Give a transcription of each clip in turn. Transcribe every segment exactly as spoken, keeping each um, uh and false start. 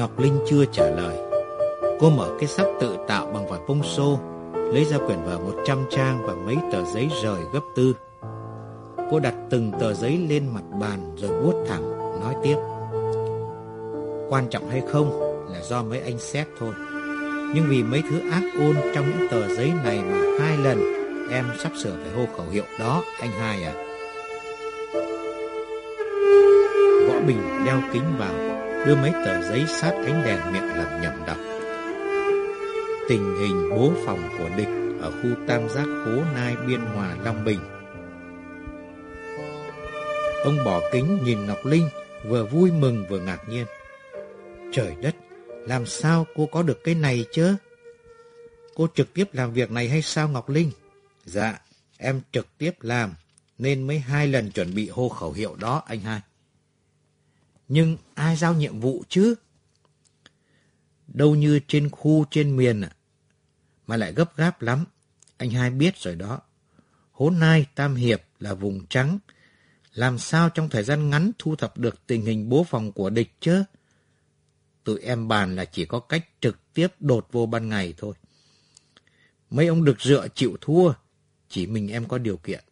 Ngọc Linh chưa trả lời. Cô mở cái sắp tự tạo bằng vải bông xô, lấy ra quyển vở một trăm trang và mấy tờ giấy rời gấp tư. Cô đặt từng tờ giấy lên mặt bàn rồi vuốt thẳng, nói tiếp. Quan trọng hay không là do mấy anh xét thôi. Nhưng vì mấy thứ ác ôn trong những tờ giấy này mà hai lần em sắp sửa phải hô khẩu hiệu đó, anh hai à. Võ Bình đeo kính vào, đưa mấy tờ giấy sát ánh đèn miệng lẩm nhẩm đọc. Tình hình bố phòng của địch ở khu Tam Giác Hố Nai, Biên Hòa, Long Bình. Ông bỏ kính nhìn Ngọc Linh, vừa vui mừng vừa ngạc nhiên. Trời đất, làm sao cô có được cái này chứ? Cô trực tiếp làm việc này hay sao Ngọc Linh? Dạ, em trực tiếp làm, nên mới hai lần chuẩn bị hô khẩu hiệu đó anh hai. Nhưng ai giao nhiệm vụ chứ? Đâu như trên khu trên miền à, mà lại gấp gáp lắm. Anh hai biết rồi đó. Hố Nai, Tam Hiệp là vùng trắng. Làm sao trong thời gian ngắn thu thập được tình hình bố phòng của địch chứ? Tụi em bàn là chỉ có cách trực tiếp đột vô ban ngày thôi. Mấy ông đực dựa chịu thua, chỉ mình em có điều kiện.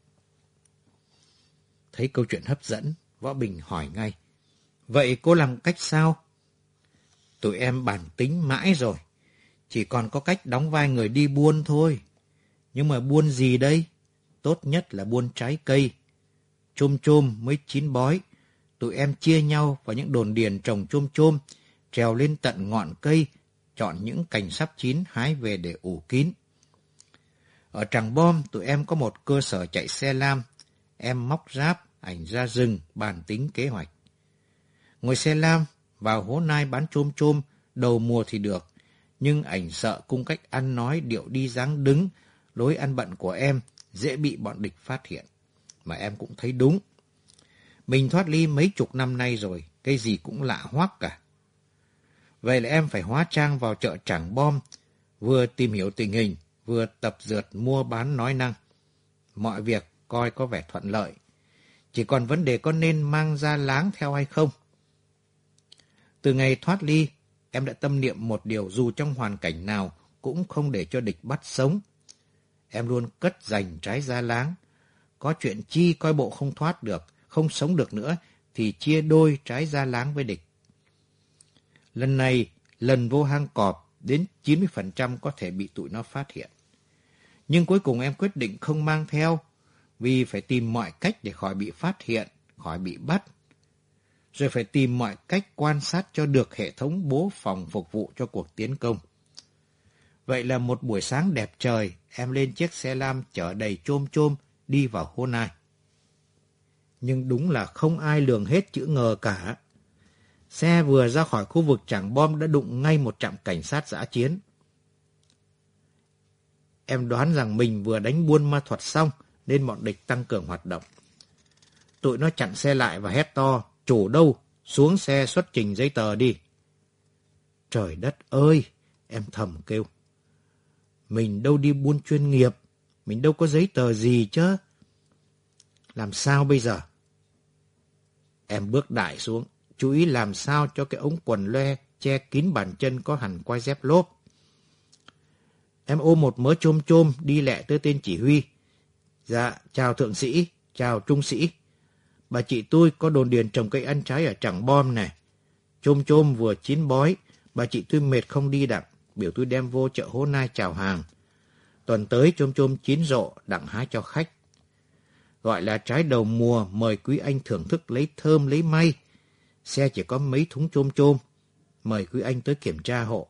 Thấy câu chuyện hấp dẫn, Võ Bình hỏi ngay. Vậy cô làm cách sao? Tụi em bàn tính mãi rồi. Chỉ còn có cách đóng vai người đi buôn thôi. Nhưng mà buôn gì đây? Tốt nhất là buôn trái cây. Chôm chôm mới chín bói. Tụi em chia nhau vào những đồn điền trồng chôm chôm, trèo lên tận ngọn cây, chọn những cành sắp chín hái về để ủ kín. Ở Tràng Bom, tụi em có một cơ sở chạy xe lam. Em móc ráp, ảnh ra rừng, bàn tính kế hoạch. Ngồi xe lam, vào Hố Nai bán chôm chôm, đầu mùa thì được. Nhưng ảnh sợ cung cách ăn nói, điệu đi dáng đứng, lối ăn bận của em dễ bị bọn địch phát hiện. Mà em cũng thấy đúng. Mình thoát ly mấy chục năm nay rồi, cái gì cũng lạ hoắc cả. Vậy là em phải hóa trang vào chợ Tràng Bom, vừa tìm hiểu tình hình, vừa tập dượt mua bán nói năng. Mọi việc coi có vẻ thuận lợi. Chỉ còn vấn đề có nên mang ra láng theo hay không. Từ ngày thoát ly, em đã tâm niệm một điều dù trong hoàn cảnh nào cũng không để cho địch bắt sống. Em luôn cất dành trái ra láng. Có chuyện chi coi bộ không thoát được, không sống được nữa, thì chia đôi trái ra láng với địch. Lần này, lần vô hang cọp, đến chín mươi phần trăm có thể bị tụi nó phát hiện. Nhưng cuối cùng em quyết định không mang theo, vì phải tìm mọi cách để khỏi bị phát hiện, khỏi bị bắt. Rồi phải tìm mọi cách quan sát cho được hệ thống bố phòng phục vụ cho cuộc tiến công. Vậy là một buổi sáng đẹp trời, em lên chiếc xe lam chở đầy chôm chôm đi vào Hố Nai. Nhưng đúng là không ai lường hết chữ ngờ cả. Xe vừa ra khỏi khu vực Tràng Bom đã đụng ngay một trạm cảnh sát dã chiến. Em đoán rằng mình vừa đánh buôn ma thuật xong nên bọn địch tăng cường hoạt động. Tụi nó chặn xe lại và hét to, chủ đâu, xuống xe xuất trình giấy tờ đi. Trời đất ơi, em thầm kêu. Mình đâu đi buôn chuyên nghiệp, mình đâu có giấy tờ gì chứ. Làm sao bây giờ? Em bước đại xuống, chú ý làm sao cho cái ống quần loe che kín bàn chân có hẳn quai dép lốp. Em ôm một mớ chôm chôm đi lẹ tới tên chỉ huy. Dạ, chào thượng sĩ, chào trung sĩ. Bà chị tôi có đồn điền trồng cây ăn trái ở Tràng Bom này. Chôm chôm vừa chín bói, bà chị tôi mệt không đi đặng, biểu tôi đem vô chợ Hố Nai chào hàng. Tuần tới chôm chôm chín rộ, đặng hái cho khách. Gọi là trái đầu mùa, mời quý anh thưởng thức lấy thơm lấy may. Xe chỉ có mấy thúng chôm chôm, mời quý anh tới kiểm tra hộ.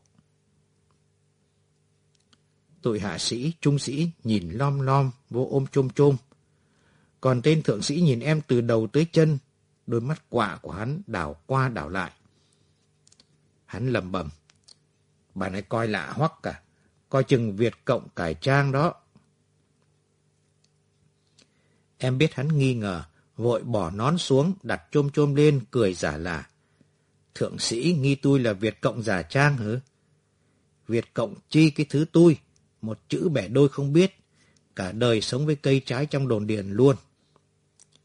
Tụi hạ sĩ, trung sĩ nhìn lom lom vô ôm chôm chôm. Còn tên thượng sĩ nhìn em từ đầu tới chân, đôi mắt quạ của hắn đảo qua đảo lại. Hắn lẩm bẩm, bà này coi lạ hoắc cả, coi chừng Việt Cộng cải trang đó. Em biết hắn nghi ngờ, vội bỏ nón xuống, đặt chôm chôm lên, cười giả lả. Thượng sĩ nghi tôi là Việt Cộng giả trang hả? Việt Cộng chi cái thứ tôi, một chữ bẻ đôi không biết, cả đời sống với cây trái trong đồn điền luôn.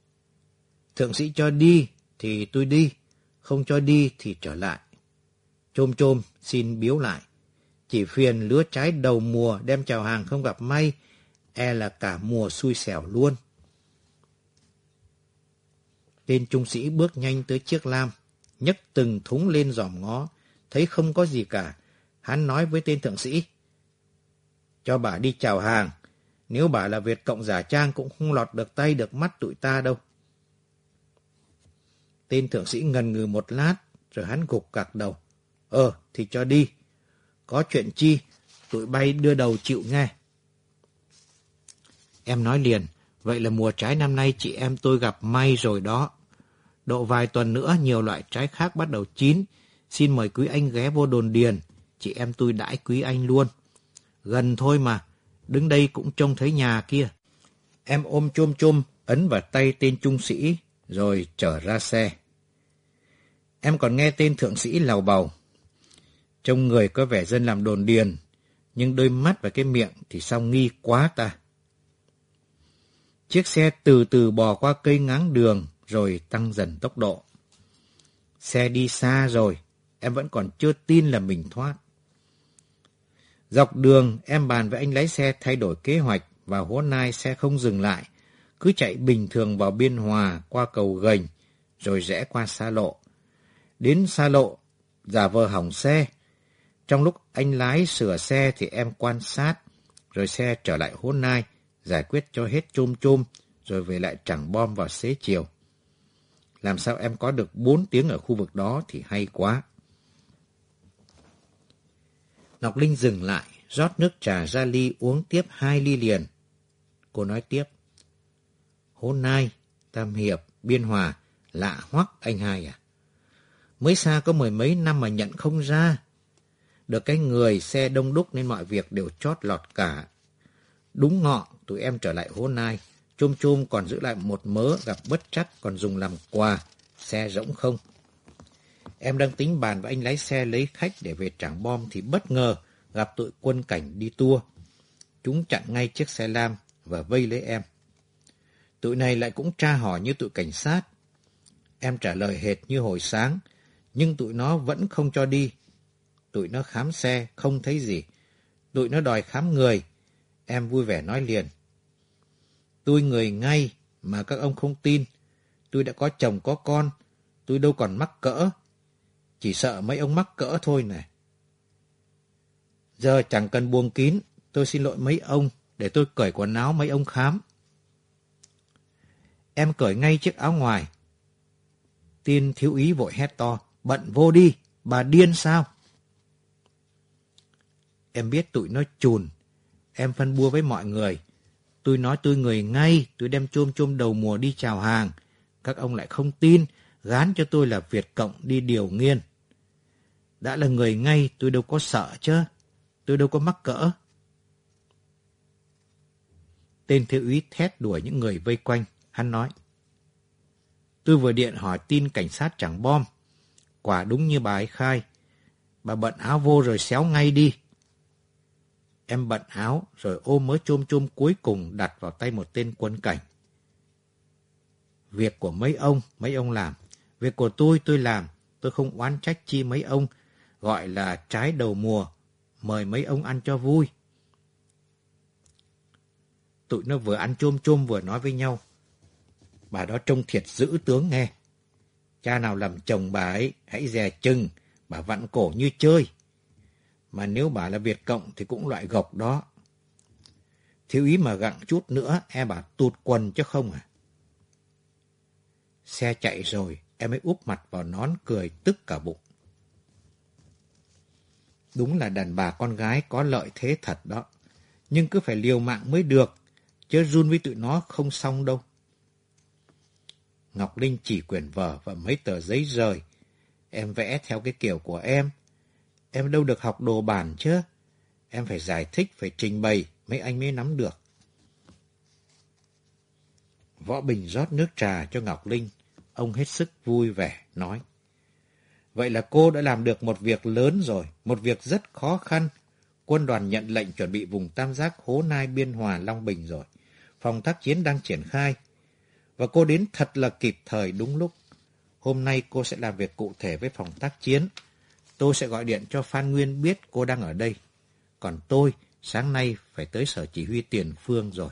Thượng sĩ cho đi thì tôi đi, không cho đi thì trở lại. Chôm chôm xin biếu lại. Chỉ phiền lứa trái đầu mùa đem chào hàng không gặp may, e là cả mùa xui xẻo luôn. Tên trung sĩ bước nhanh tới chiếc lam, nhấc từng thúng lên dòm ngó, thấy không có gì cả. Hắn nói với tên thượng sĩ: cho bà đi chào hàng, nếu bà là Việt Cộng giả trang cũng không lọt được tay được mắt tụi ta đâu. Tên thượng sĩ ngần ngừ một lát, rồi hắn gục gặc đầu. Ờ, thì cho đi. Có chuyện chi, tụi bay đưa đầu chịu nghe. Em nói liền, vậy là mùa trái năm nay chị em tôi gặp may rồi đó. Độ vài tuần nữa nhiều loại trái khác bắt đầu chín. Xin mời quý anh ghé vô đồn điền, chị em tôi đãi quý anh luôn. Gần thôi mà, đứng đây cũng trông thấy nhà kia. Em ôm chôm chôm, ấn vào tay tên trung sĩ, rồi trở ra xe. Em còn nghe tên thượng sĩ lào bầu. Trông người có vẻ dân làm đồn điền, nhưng đôi mắt và cái miệng thì sao nghi quá ta. Chiếc xe từ từ bò qua cây ngáng đường, rồi tăng dần tốc độ. Xe đi xa rồi, em vẫn còn chưa tin là mình thoát. Dọc đường, em bàn với anh lái xe thay đổi kế hoạch, và hôm nay xe không dừng lại, cứ chạy bình thường vào Biên Hòa qua cầu Gành, rồi rẽ qua xa lộ. Đến xa lộ, giả vờ hỏng xe. Trong lúc anh lái sửa xe thì em quan sát, rồi xe trở lại Hố Nai, giải quyết cho hết chôm chôm, rồi về lại Trảng Bom vào xế chiều. Làm sao em có được bốn tiếng ở khu vực đó thì hay quá. Ngọc Linh dừng lại, rót nước trà ra ly uống tiếp hai ly liền. Cô nói tiếp. Hố Nai, Tam Hiệp, Biên Hòa, lạ hoắc anh hai à. Mới xa có mười mấy năm mà nhận không ra. Được cái người xe đông đúc nên mọi việc đều chót lọt cả. Đúng ngọ, tụi em trở lại Hố Nai. Chôm chôm còn giữ lại một mớ gặp bất trắc còn dùng làm quà. Xe rỗng không. Em đang tính bàn với anh lái xe lấy khách để về Trảng Bom thì bất ngờ gặp tụi quân cảnh đi tour. Chúng chặn ngay chiếc xe lam và vây lấy em. Tụi này lại cũng tra hỏi như tụi cảnh sát. Em trả lời hệt như hồi sáng, nhưng tụi nó vẫn không cho đi. Tụi nó khám xe, không thấy gì. Tụi nó đòi khám người. Em vui vẻ nói liền. Tôi người ngay mà các ông không tin. Tôi đã có chồng có con. Tôi đâu còn mắc cỡ. Chỉ sợ mấy ông mắc cỡ thôi này. Giờ chẳng cần buông kín. Tôi xin lỗi mấy ông để tôi cởi quần áo mấy ông khám. Em cởi ngay chiếc áo ngoài. Tiên thiếu úy vội hét to. Bận vô đi, bà điên sao? Em biết tụi nó chùn. Em phân bua với mọi người. Tôi nói tôi người ngay, tôi đem chôm chôm đầu mùa đi chào hàng. Các ông lại không tin, gán cho tôi là Việt Cộng đi điều nghiên. Đã là người ngay, tôi đâu có sợ chứ. Tôi đâu có mắc cỡ. Tên thiếu úy thét đuổi những người vây quanh. Hắn nói. Tôi vừa điện hỏi tin cảnh sát Trảng Bom. Quả đúng như bà ấy khai. Bà bận áo vô rồi xéo ngay đi. Em bận áo rồi ôm mớ chôm chôm cuối cùng đặt vào tay một tên quân cảnh. Việc của mấy ông, mấy ông làm. Việc của tôi, tôi làm. Tôi không oán trách chi mấy ông. Gọi là trái đầu mùa. Mời mấy ông ăn cho vui. Tụi nó vừa ăn chôm chôm vừa nói với nhau. Bà đó trông thiệt dữ tướng nghe. Cha nào làm chồng bà ấy, hãy dè chừng. Bà vặn cổ như chơi. Mà nếu bà là Việt Cộng thì cũng loại gộc đó. Thiếu ý mà gặng chút nữa, em bà tụt quần chứ không à. Xe chạy rồi, em ấy úp mặt vào nón cười tức cả bụng. Đúng là đàn bà con gái có lợi thế thật đó. Nhưng cứ phải liều mạng mới được, chứ run với tụi nó không xong đâu. Ngọc Linh chỉ quyển vở và mấy tờ giấy rời. Em vẽ theo cái kiểu của em. Em đâu được học đồ bản chứ. Em phải giải thích, phải trình bày, mấy anh mới nắm được. Võ Bình rót nước trà cho Ngọc Linh. Ông hết sức vui vẻ, nói. Vậy là cô đã làm được một việc lớn rồi, một việc rất khó khăn. Quân đoàn nhận lệnh chuẩn bị vùng tam giác Hố Nai, Biên Hòa, Long Bình rồi. Phòng tác chiến đang triển khai. Và cô đến thật là kịp thời đúng lúc. Hôm nay cô sẽ làm việc cụ thể với phòng tác chiến. tôi sẽ gọi điện cho Phan Nguyên biết cô đang ở đây. Còn tôi, sáng nay phải tới sở chỉ huy Tiền Phương rồi.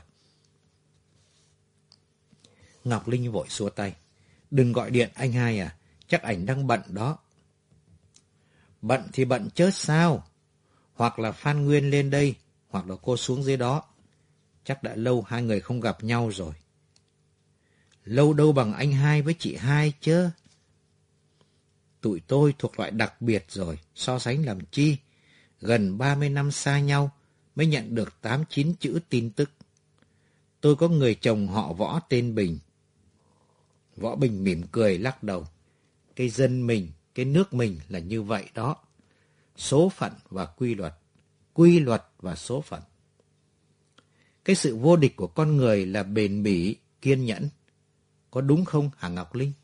Ngọc Linh vội xua tay. Đừng gọi điện anh hai à, chắc ảnh đang bận đó. Bận thì bận chớ sao. Hoặc là Phan Nguyên lên đây, hoặc là cô xuống dưới đó. Chắc đã lâu hai người không gặp nhau rồi. Lâu đâu bằng anh hai với chị hai chứ. Tụi tôi thuộc loại đặc biệt rồi, so sánh làm chi. Gần ba mươi năm xa nhau mới nhận được tám chín chữ tin tức. Tôi có người chồng họ Võ tên Bình. Võ Bình mỉm cười lắc đầu. Cái dân mình, cái nước mình là như vậy đó. Số phận và quy luật. Quy luật và số phận. Cái sự vô địch của con người là bền bỉ, kiên nhẫn. Có đúng không hả Ngọc Linh?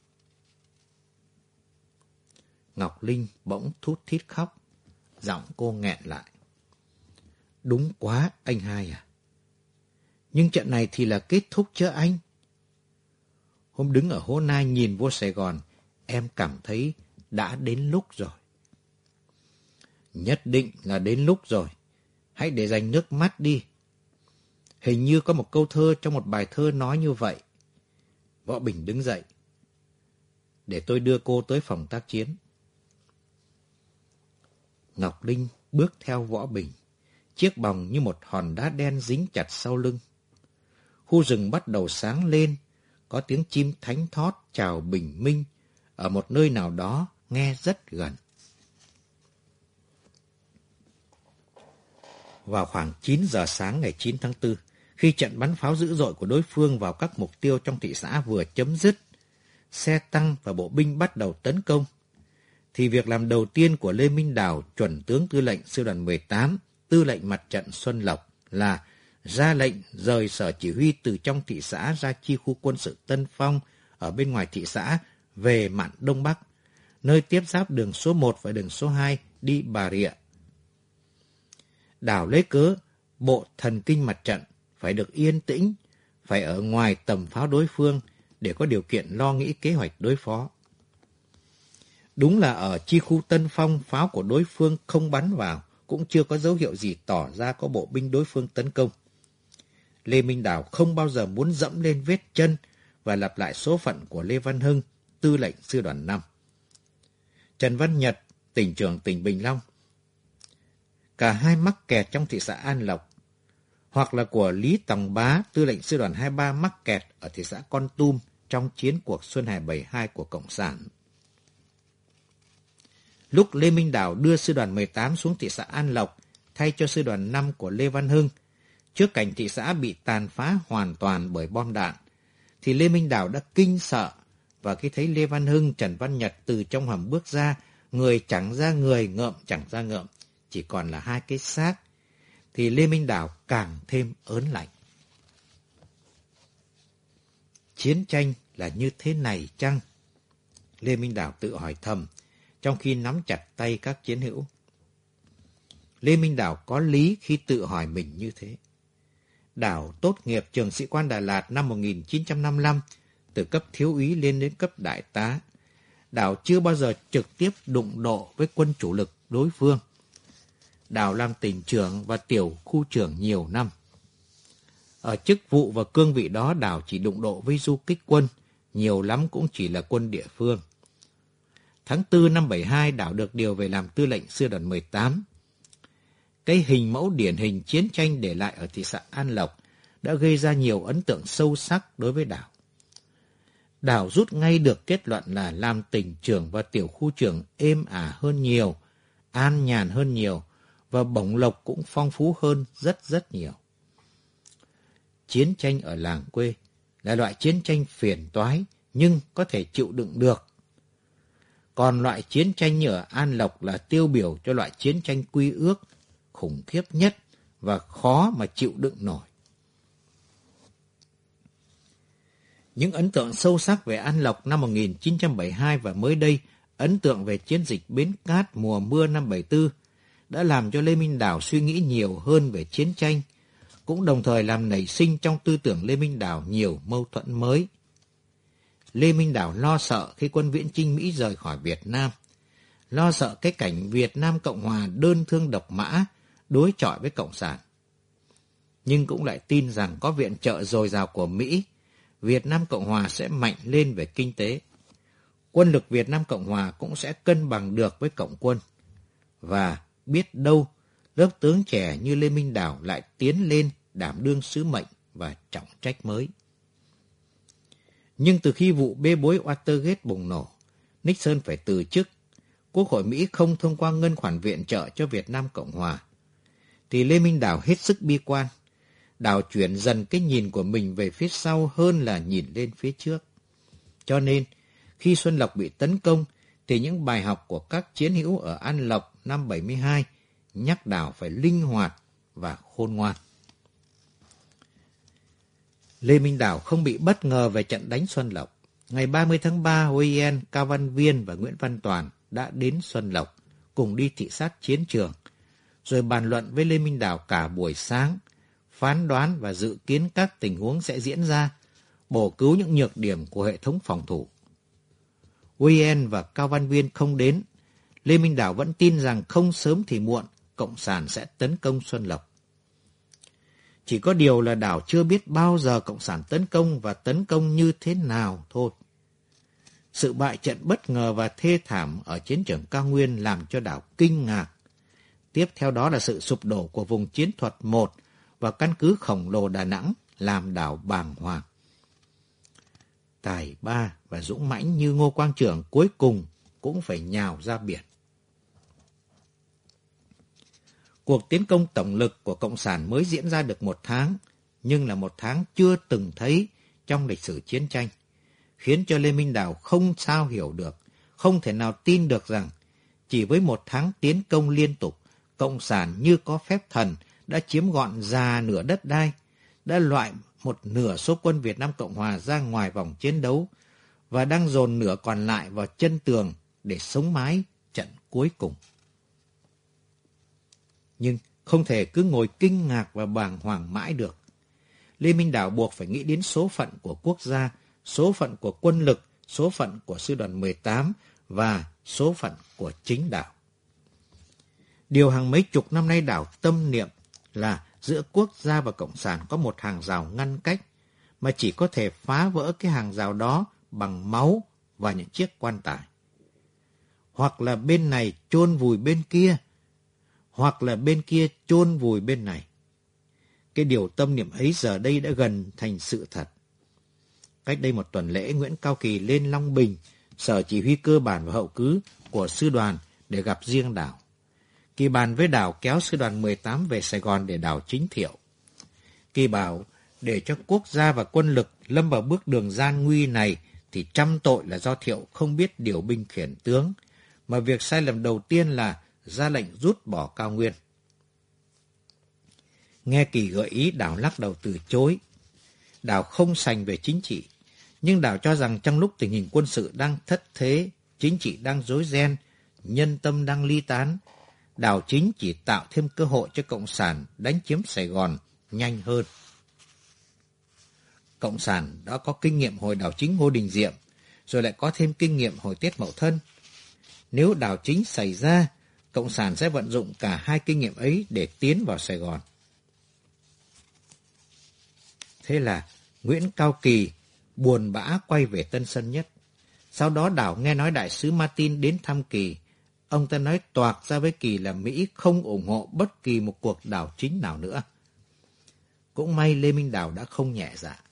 Ngọc Linh bỗng thút thít khóc. Giọng cô nghẹn lại. Đúng quá anh hai à. Nhưng trận này thì là kết thúc chứ anh. Hôm đứng ở Hố Nai nhìn vô Sài Gòn, em cảm thấy đã đến lúc rồi. Nhất định là đến lúc rồi. Hãy để dành nước mắt đi. Hình như có một câu thơ trong một bài thơ nói như vậy. Võ Bình đứng dậy. Để tôi đưa cô tới phòng tác chiến. Ngọc Linh bước theo Võ Bình. Chiếc bòng như một hòn đá đen dính chặt sau lưng. Khu rừng bắt đầu sáng lên. Có tiếng chim thánh thót chào bình minh. Ở một nơi nào đó nghe rất gần. Vào khoảng chín giờ sáng ngày chín tháng tư, khi trận bắn pháo dữ dội của đối phương vào các mục tiêu trong thị xã vừa chấm dứt, xe tăng và bộ binh bắt đầu tấn công, thì việc làm đầu tiên của Lê Minh Đào, chuẩn tướng tư lệnh sư đoàn mười tám, tư lệnh mặt trận Xuân Lộc là ra lệnh rời sở chỉ huy từ trong thị xã ra chi khu quân sự Tân Phong ở bên ngoài thị xã về mạn Đông Bắc, nơi tiếp giáp đường số một và đường số hai đi Bà Rịa. Đào lấy cớ bộ thần kinh mặt trận phải được yên tĩnh, phải ở ngoài tầm pháo đối phương để có điều kiện lo nghĩ kế hoạch đối phó. Đúng là ở chi khu Tân Phong, pháo của đối phương không bắn vào, cũng chưa có dấu hiệu gì tỏ ra có bộ binh đối phương tấn công. Lê Minh Đào không bao giờ muốn dẫm lên vết chân và lặp lại số phận của Lê Văn Hưng, tư lệnh sư đoàn năm. Trần Văn Nhật, tỉnh trưởng tỉnh Bình Long. Cả hai mắc kẹt trong thị xã An Lộc, hoặc là của Lý Tòng Bá, tư lệnh sư đoàn hai mươi ba mắc kẹt ở thị xã Kon Tum trong chiến cuộc Xuân Hè bảy mươi hai của Cộng sản. Lúc Lê Minh Đào đưa sư đoàn mười tám xuống thị xã An Lộc thay cho sư đoàn năm của Lê Văn Hưng, trước cảnh thị xã bị tàn phá hoàn toàn bởi bom đạn, thì Lê Minh Đào đã kinh sợ, và khi thấy Lê Văn Hưng, Trần Văn Nhật từ trong hầm bước ra, người chẳng ra người, ngợm chẳng ra ngợm, chỉ còn là hai cái xác, thì Lê Minh Đào càng thêm ớn lạnh. Chiến tranh là như thế này chăng? Lê Minh Đào tự hỏi thầm, trong khi nắm chặt tay các chiến hữu. Lê Minh Đào có lý khi tự hỏi mình như thế. Đào tốt nghiệp trường sĩ quan Đà Lạt năm một nghìn chín trăm năm mươi lăm, từ cấp thiếu úy lên đến cấp đại tá. Đào chưa bao giờ trực tiếp đụng độ với quân chủ lực đối phương. Đào làm tỉnh trưởng và tiểu khu trưởng nhiều năm. Ở chức vụ và cương vị đó, Đào chỉ đụng độ với du kích quân, nhiều lắm cũng chỉ là quân địa phương. Tháng tư năm bảy mươi hai, Đào được điều về làm tư lệnh sư đoàn mười tám. Cái hình mẫu điển hình chiến tranh để lại ở thị xã An Lộc đã gây ra nhiều ấn tượng sâu sắc đối với Đào. Đào rút ngay được kết luận là làm tỉnh trưởng và tiểu khu trưởng êm ả hơn nhiều, an nhàn hơn nhiều, và bổng lộc cũng phong phú hơn rất rất nhiều. Chiến tranh ở làng quê là loại chiến tranh phiền toái nhưng có thể chịu đựng được. Còn loại chiến tranh như ở An Lộc là tiêu biểu cho loại chiến tranh quy ước, khủng khiếp nhất và khó mà chịu đựng nổi. Những ấn tượng sâu sắc về An Lộc năm một nghìn chín trăm bảy mươi hai và mới đây, ấn tượng về chiến dịch Bến Cát mùa mưa năm bảy mươi tư đã làm cho Lê Minh Đào suy nghĩ nhiều hơn về chiến tranh, cũng đồng thời làm nảy sinh trong tư tưởng Lê Minh Đào nhiều mâu thuẫn mới. Lê Minh Đào lo sợ khi quân viễn chinh Mỹ rời khỏi Việt Nam, lo sợ cái cảnh Việt Nam Cộng Hòa đơn thương độc mã đối chọi với Cộng sản. Nhưng cũng lại tin rằng có viện trợ dồi dào của Mỹ, Việt Nam Cộng Hòa sẽ mạnh lên về kinh tế. Quân lực Việt Nam Cộng Hòa cũng sẽ cân bằng được với Cộng quân. Và biết đâu, lớp tướng trẻ như Lê Minh Đào lại tiến lên đảm đương sứ mệnh và trọng trách mới. Nhưng từ khi vụ bê bối Watergate bùng nổ, Nixon phải từ chức, Quốc hội Mỹ không thông qua ngân khoản viện trợ cho Việt Nam Cộng Hòa, thì Lê Minh Đào hết sức bi quan. Đào chuyển dần cái nhìn của mình về phía sau hơn là nhìn lên phía trước. Cho nên, khi Xuân Lộc bị tấn công, thì những bài học của các chiến hữu ở An Lộc năm bảy mươi hai nhắc Đào phải linh hoạt và khôn ngoan. Lê Minh Đào không bị bất ngờ về trận đánh Xuân Lộc. Ngày ba mươi tháng ba, Huyen, Cao Văn Viên và Nguyễn Văn Toàn đã đến Xuân Lộc, cùng đi thị sát chiến trường, rồi bàn luận với Lê Minh Đào cả buổi sáng, phán đoán và dự kiến các tình huống sẽ diễn ra, bổ cứu những nhược điểm của hệ thống phòng thủ. Huyen và Cao Văn Viên không đến, Lê Minh Đào vẫn tin rằng không sớm thì muộn, Cộng sản sẽ tấn công Xuân Lộc. Chỉ có điều là Đào chưa biết bao giờ Cộng sản tấn công và tấn công như thế nào thôi. Sự bại trận bất ngờ và thê thảm ở chiến trường Cao Nguyên làm cho Đào kinh ngạc. Tiếp theo đó là sự sụp đổ của vùng chiến thuật một và căn cứ khổng lồ Đà Nẵng làm Đào bàng hoàng. Tài ba và dũng mãnh như Ngô Quang Trưởng cuối cùng cũng phải nhào ra biển. Cuộc tiến công tổng lực của Cộng sản mới diễn ra được một tháng, nhưng là một tháng chưa từng thấy trong lịch sử chiến tranh, khiến cho Lê Minh Đào không sao hiểu được, không thể nào tin được rằng chỉ với một tháng tiến công liên tục, Cộng sản như có phép thần đã chiếm gọn già nửa đất đai, đã loại một nửa số quân Việt Nam Cộng Hòa ra ngoài vòng chiến đấu và đang dồn nửa còn lại vào chân tường để sống mái trận cuối cùng. Nhưng không thể cứ ngồi kinh ngạc và bàng hoàng mãi được. Lê Minh Đào buộc phải nghĩ đến số phận của quốc gia, số phận của quân lực, số phận của sư đoàn mười tám và số phận của chính Đào. Điều hàng mấy chục năm nay Đào tâm niệm là giữa quốc gia và Cộng sản có một hàng rào ngăn cách, mà chỉ có thể phá vỡ cái hàng rào đó bằng máu và những chiếc quan tài. Hoặc là bên này chôn vùi bên kia, hoặc là bên kia chôn vùi bên này. Cái điều tâm niệm ấy giờ đây đã gần thành sự thật. Cách đây một tuần lễ, Nguyễn Cao Kỳ lên Long Bình, sở chỉ huy cơ bản và hậu cứ của sư đoàn để gặp riêng Đào. Kỳ bàn với Đào kéo sư đoàn mười tám về Sài Gòn để Đào chính thiệu. Kỳ bảo để cho quốc gia và quân lực lâm vào bước đường gian nguy này thì trăm tội là do Thiệu không biết điều binh khiển tướng, mà việc sai lầm đầu tiên là ra lệnh rút bỏ Cao Nguyên. Nghe Kỳ gợi ý, Đào lắc đầu từ chối. Đào không sành về chính trị, nhưng Đào cho rằng trong lúc tình hình quân sự đang thất thế, chính trị đang rối ren, nhân tâm đang ly tán, Đào Chính chỉ tạo thêm cơ hội cho Cộng sản đánh chiếm Sài Gòn nhanh hơn. Cộng sản đã có kinh nghiệm hồi Đào Chính Ngô Đình Diệm, rồi lại có thêm kinh nghiệm hồi Tết Mậu Thân. Nếu Đào Chính xảy ra, Cộng sản sẽ vận dụng cả hai kinh nghiệm ấy để tiến vào Sài Gòn. Thế là Nguyễn Cao Kỳ buồn bã quay về Tân Sơn Nhất. Sau đó Đào nghe nói đại sứ Martin đến thăm Kỳ. Ông ta nói toạc ra với Kỳ là Mỹ không ủng hộ bất kỳ một cuộc đảo chính nào nữa. Cũng may Lê Minh Đào đã không nhẹ dạ.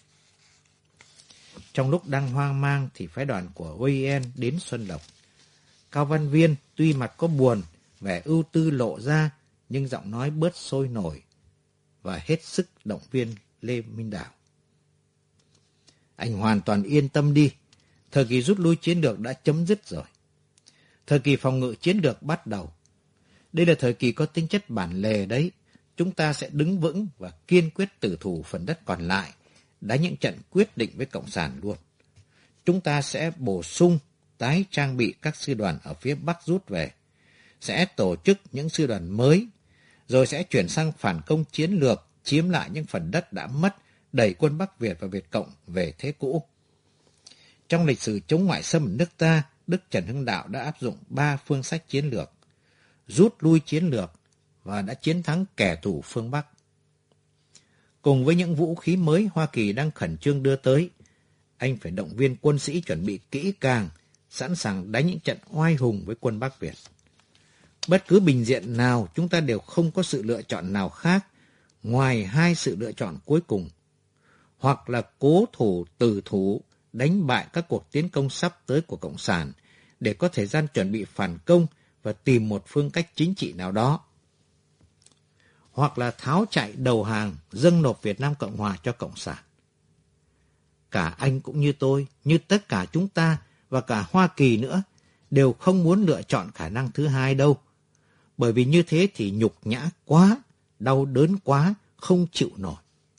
Trong lúc đang hoang mang thì phái đoàn của Huyen đến Xuân Lộc. Cao Văn Viên tuy mặt có buồn, vẻ ưu tư lộ ra, nhưng giọng nói bớt sôi nổi và hết sức động viên Lê Minh Đào. Anh hoàn toàn yên tâm đi, thời kỳ rút lui chiến lược đã chấm dứt rồi. Thời kỳ phòng ngự chiến lược bắt đầu. Đây là thời kỳ có tính chất bản lề đấy. Chúng ta sẽ đứng vững và kiên quyết tử thủ phần đất còn lại, đánh những trận quyết định với Cộng sản luôn. Chúng ta sẽ bổ sung, tái trang bị các sư đoàn ở phía Bắc rút về, sẽ tổ chức những sư đoàn mới, rồi sẽ chuyển sang phản công chiến lược, chiếm lại những phần đất đã mất, đẩy quân Bắc Việt và Việt Cộng về thế cũ. Trong lịch sử chống ngoại xâm ở nước ta, Đức Trần Hưng Đạo đã áp dụng ba phương sách chiến lược, rút lui chiến lược và đã chiến thắng kẻ thù phương Bắc. Cùng với những vũ khí mới Hoa Kỳ đang khẩn trương đưa tới, anh phải động viên quân sĩ chuẩn bị kỹ càng, sẵn sàng đánh những trận oai hùng với quân Bắc Việt. Bất cứ bình diện nào, chúng ta đều không có sự lựa chọn nào khác ngoài hai sự lựa chọn cuối cùng. Hoặc là cố thủ từ thủ, đánh bại các cuộc tiến công sắp tới của Cộng sản để có thời gian chuẩn bị phản công và tìm một phương cách chính trị nào đó. Hoặc là tháo chạy đầu hàng, dâng nộp Việt Nam Cộng Hòa cho Cộng sản. Cả anh cũng như tôi, như tất cả chúng ta và cả Hoa Kỳ nữa, đều không muốn lựa chọn khả năng thứ hai đâu. Bởi vì như thế thì nhục nhã quá, đau đớn quá, không chịu nổi.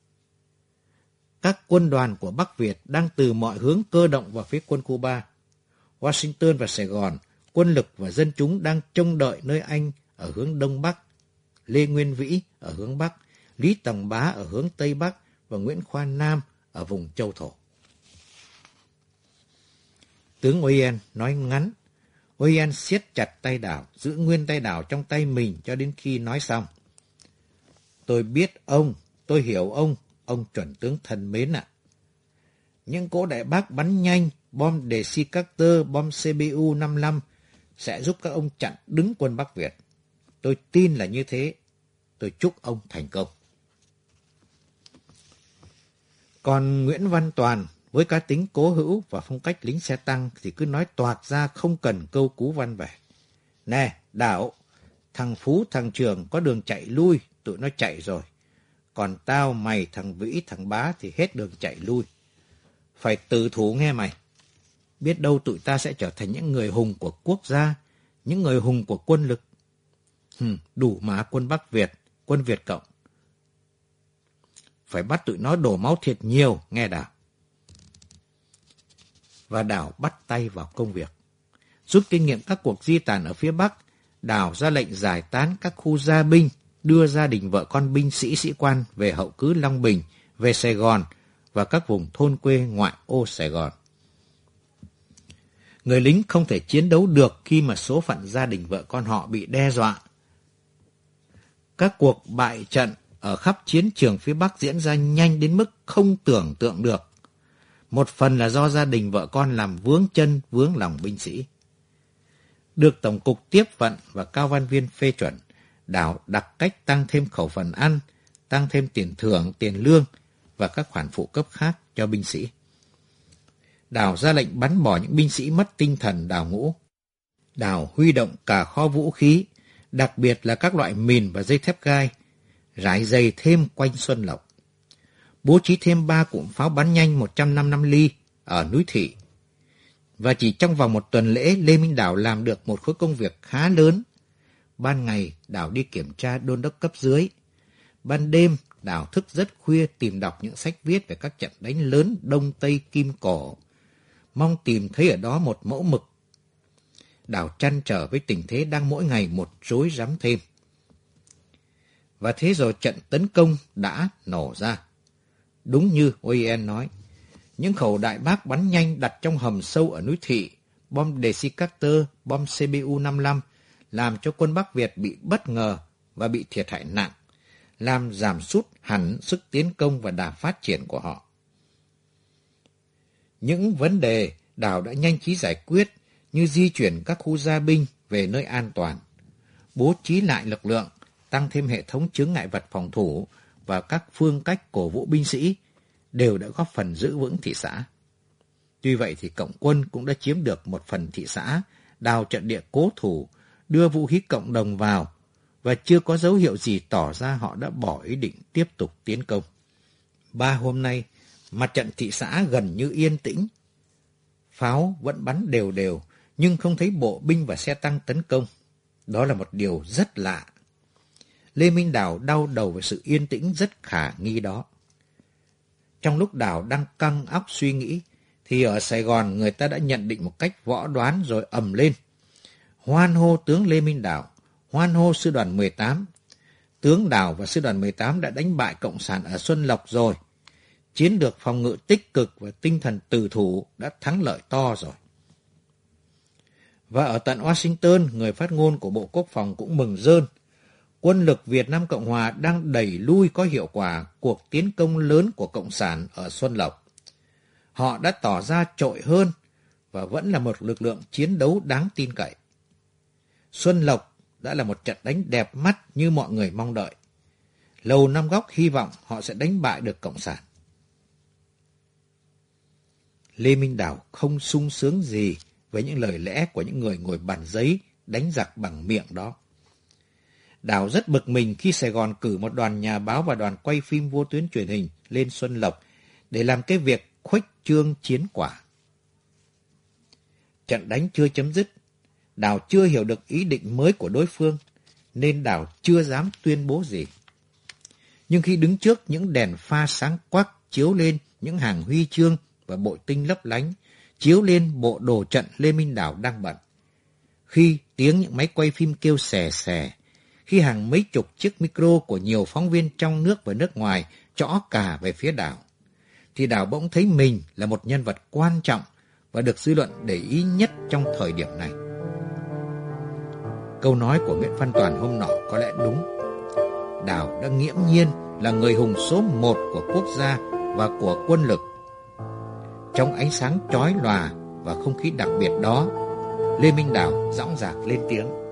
Các quân đoàn của Bắc Việt đang từ mọi hướng cơ động vào phía quân Cuba. Washington và Sài Gòn, quân lực và dân chúng đang trông đợi nơi anh ở hướng Đông Bắc, Lê Nguyên Vĩ ở hướng Bắc, Lý Tòng Bá ở hướng Tây Bắc và Nguyễn Khoa Nam ở vùng Châu Thổ. Tướng Oyen nói ngắn. Oyen siết chặt tay Đào, giữ nguyên tay Đào trong tay mình cho đến khi nói xong. Tôi biết ông, tôi hiểu ông, ông chuẩn tướng thân mến ạ. Những cỗ đại bác bắn nhanh, bom đề xi Carter, bom C B U năm mươi lăm sẽ giúp các ông chặn đứng quân Bắc Việt. Tôi tin là như thế. Tôi chúc ông thành công. Còn Nguyễn Văn Toàn, với cá tính cố hữu và phong cách lính xe tăng thì cứ nói toạc ra không cần câu cú văn vẻ. Nè, Đảo, thằng Phú, thằng Trường có đường chạy lui, tụi nó chạy rồi. Còn tao, mày, thằng Vĩ, thằng Bá thì hết đường chạy lui. Phải tự thủ nghe mày. Biết đâu tụi ta sẽ trở thành những người hùng của quốc gia, những người hùng của quân lực. Hừm, đủ mà quân Bắc Việt, quân Việt Cộng. Phải bắt tụi nó đổ máu thiệt nhiều, nghe Đảo. Và Đảo bắt tay vào công việc. Rút kinh nghiệm các cuộc di tản ở phía Bắc, Đảo ra lệnh giải tán các khu gia binh, đưa gia đình vợ con binh sĩ sĩ quan về hậu cứ Long Bình, về Sài Gòn và các vùng thôn quê ngoại ô Sài Gòn. Người lính không thể chiến đấu được khi mà số phận gia đình vợ con họ bị đe dọa. Các cuộc bại trận ở khắp chiến trường phía Bắc diễn ra nhanh đến mức không tưởng tượng được. Một phần là do gia đình vợ con làm vướng chân, vướng lòng binh sĩ. Được Tổng cục tiếp vận và Cao Văn Viên phê chuẩn, Đảo đặt cách tăng thêm khẩu phần ăn, tăng thêm tiền thưởng, tiền lương và các khoản phụ cấp khác cho binh sĩ. Đảo ra lệnh bắn bỏ những binh sĩ mất tinh thần đào ngũ. Đảo huy động cả kho vũ khí, đặc biệt là các loại mìn và dây thép gai, rải dày thêm quanh Xuân Lộc. Bố trí thêm ba cụm pháo bắn nhanh một trăm năm mươi lăm ly ở núi Thị. Và chỉ trong vòng một tuần lễ, Lê Minh Đảo làm được một khối công việc khá lớn. Ban ngày, Đảo đi kiểm tra đôn đốc cấp dưới. Ban đêm, Đảo thức rất khuya tìm đọc những sách viết về các trận đánh lớn Đông Tây Kim Cổ, mong tìm thấy ở đó một mẫu mực. Đảo trăn trở với tình thế đang mỗi ngày một rối rắm thêm. Và thế rồi trận tấn công đã nổ ra. Đúng như Oyen nói, những khẩu đại bác bắn nhanh đặt trong hầm sâu ở núi Thị, bom đề xi Carter, bom C B U năm mươi lăm, làm cho quân Bắc Việt bị bất ngờ và bị thiệt hại nặng, làm giảm sút hẳn sức tiến công và đà phát triển của họ. Những vấn đề Đảo đã nhanh trí giải quyết như di chuyển các khu gia binh về nơi an toàn, bố trí lại lực lượng, tăng thêm hệ thống chướng ngại vật phòng thủ và các phương cách cổ vũ binh sĩ đều đã góp phần giữ vững thị xã. Tuy vậy thì Cộng quân cũng đã chiếm được một phần thị xã, đào trận địa cố thủ, đưa vũ khí cộng đồng vào và chưa có dấu hiệu gì tỏ ra họ đã bỏ ý định tiếp tục tiến công. Ba hôm nay, mặt trận thị xã gần như yên tĩnh. Pháo vẫn bắn đều đều, nhưng không thấy bộ binh và xe tăng tấn công. Đó là một điều rất lạ. Lê Minh Đảo đau đầu về sự yên tĩnh rất khả nghi đó. Trong lúc Đảo đang căng óc suy nghĩ, thì ở Sài Gòn người ta đã nhận định một cách võ đoán rồi ầm lên. Hoan hô tướng Lê Minh Đảo, hoan hô sư đoàn mười tám. Tướng Đảo và sư đoàn mười tám đã đánh bại Cộng sản ở Xuân Lộc rồi. Chiến lược phòng ngự tích cực và tinh thần tử thủ đã thắng lợi to rồi. Và ở tận Washington, người phát ngôn của Bộ Quốc phòng cũng mừng rơn. Quân lực Việt Nam Cộng Hòa đang đẩy lui có hiệu quả cuộc tiến công lớn của Cộng sản ở Xuân Lộc. Họ đã tỏ ra trội hơn và vẫn là một lực lượng chiến đấu đáng tin cậy. Xuân Lộc đã là một trận đánh đẹp mắt như mọi người mong đợi. Lầu Năm Góc hy vọng họ sẽ đánh bại được Cộng sản. Lê Minh Đào không sung sướng gì với những lời lẽ của những người ngồi bàn giấy đánh giặc bằng miệng đó. Đào rất bực mình khi Sài Gòn cử một đoàn nhà báo và đoàn quay phim vô tuyến truyền hình lên Xuân Lộc để làm cái việc khuếch trương chiến quả. Trận đánh chưa chấm dứt, Đào chưa hiểu được ý định mới của đối phương, nên Đào chưa dám tuyên bố gì. Nhưng khi đứng trước những đèn pha sáng quắc chiếu lên những hàng huy chương và bội tinh lấp lánh, chiếu lên bộ đồ trận Lê Minh Đào đang bận, khi tiếng những máy quay phim kêu xè xè, khi hàng mấy chục chiếc micro của nhiều phóng viên trong nước và nước ngoài trõ cả về phía Đào, thì Đào bỗng thấy mình là một nhân vật quan trọng và được dư luận để ý nhất trong thời điểm này. Câu nói của Nguyễn Văn Toàn hôm nọ có lẽ đúng. Đào đã nghiễm nhiên là người hùng số một của quốc gia và của quân lực. Trong ánh sáng chói lòa và không khí đặc biệt đó, Lê Minh Đào dõng dạc lên tiếng.